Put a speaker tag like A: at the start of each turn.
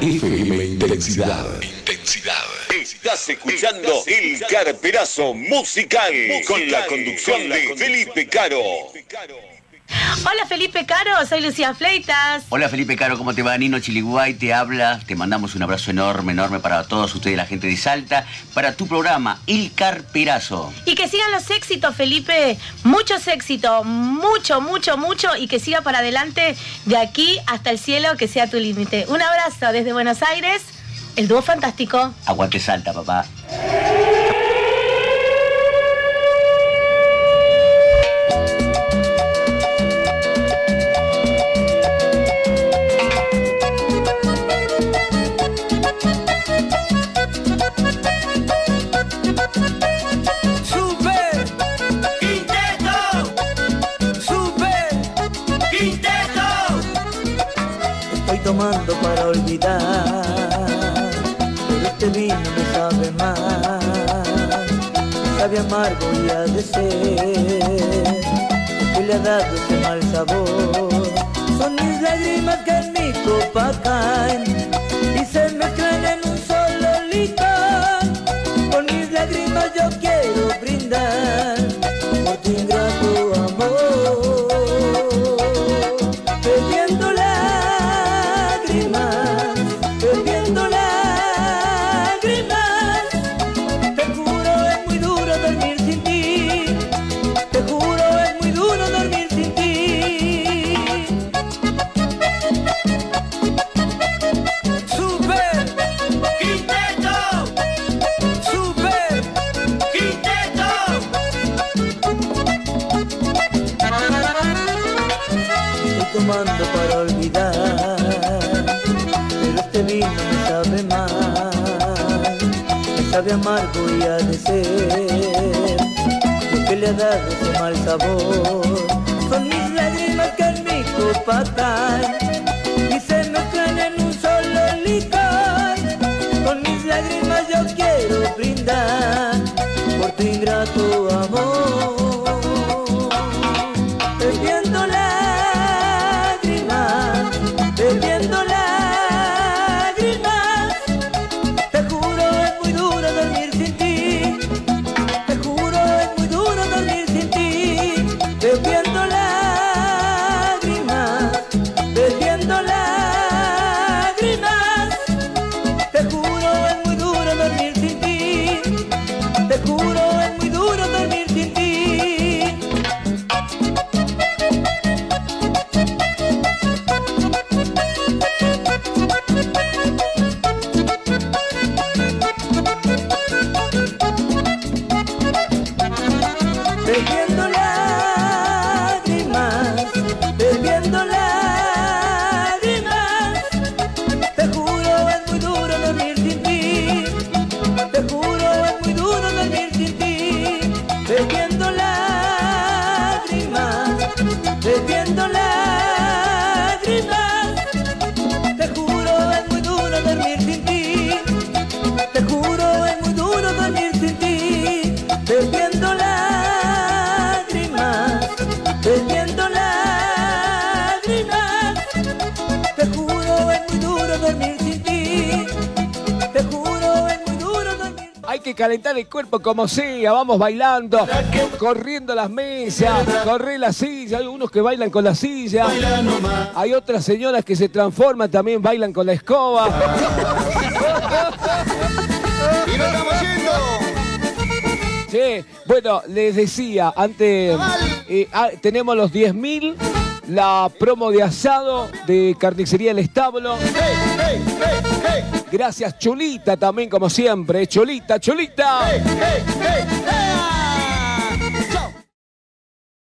A: FM Intensidad.
B: Estás escuchando El Carperazo Musical con la conducción de Felipe Caro.
C: Hola Felipe Caro, soy Lucía Fleitas.
D: Hola Felipe Caro, ¿cómo te va? Nino Chiliguay te habla. Te mandamos un abrazo enorme para todos ustedes, la gente de Salta, para tu programa El Carperazo.
C: Y que sigan los éxitos, Felipe. Muchos éxitos, mucho, y que siga para adelante de aquí hasta el cielo, que sea tu límite. Un abrazo desde Buenos Aires, el dúo fantástico.
D: Aguante Salta, papá.
E: Tomando para olvidar, pero este vino me sabe mal, sabe amargo y ha de ser, porque le ha dado ese mal sabor. Son mis lágrimas que en mi copa caen y se mezclan en un solo licor. Con mis lágrimas yo quiero brindar por tu ingrato amor, bebiendo lágrimas, te juro es muy duro dormir sin ti, te juro es muy duro dormir sin ti. Super Quinteto, Super Quinteto. Estoy tomando para olvidar, este vino me sabe mal, me sabe amargo y ha de ser, lo que le ha dado ese mal sabor. Son mis lágrimas que en mi copa caen y se mezclan en un solo licor. Con mis lágrimas yo quiero brindar por tu ingrato amor, bebiendo lágrimas, bebiendo lágrimas.
F: Calentar el cuerpo como sea, vamos bailando, corriendo las mesas, correr la silla. Hay unos que bailan con la silla, hay otras señoras que se transforman, también bailan con la escoba.
G: ¡Y nos estamos yendo!
F: Sí, bueno, les decía, antes tenemos los 10.000, la promo de asado de Carnicería El Establo. Gracias, Cholita, también como siempre. Cholita.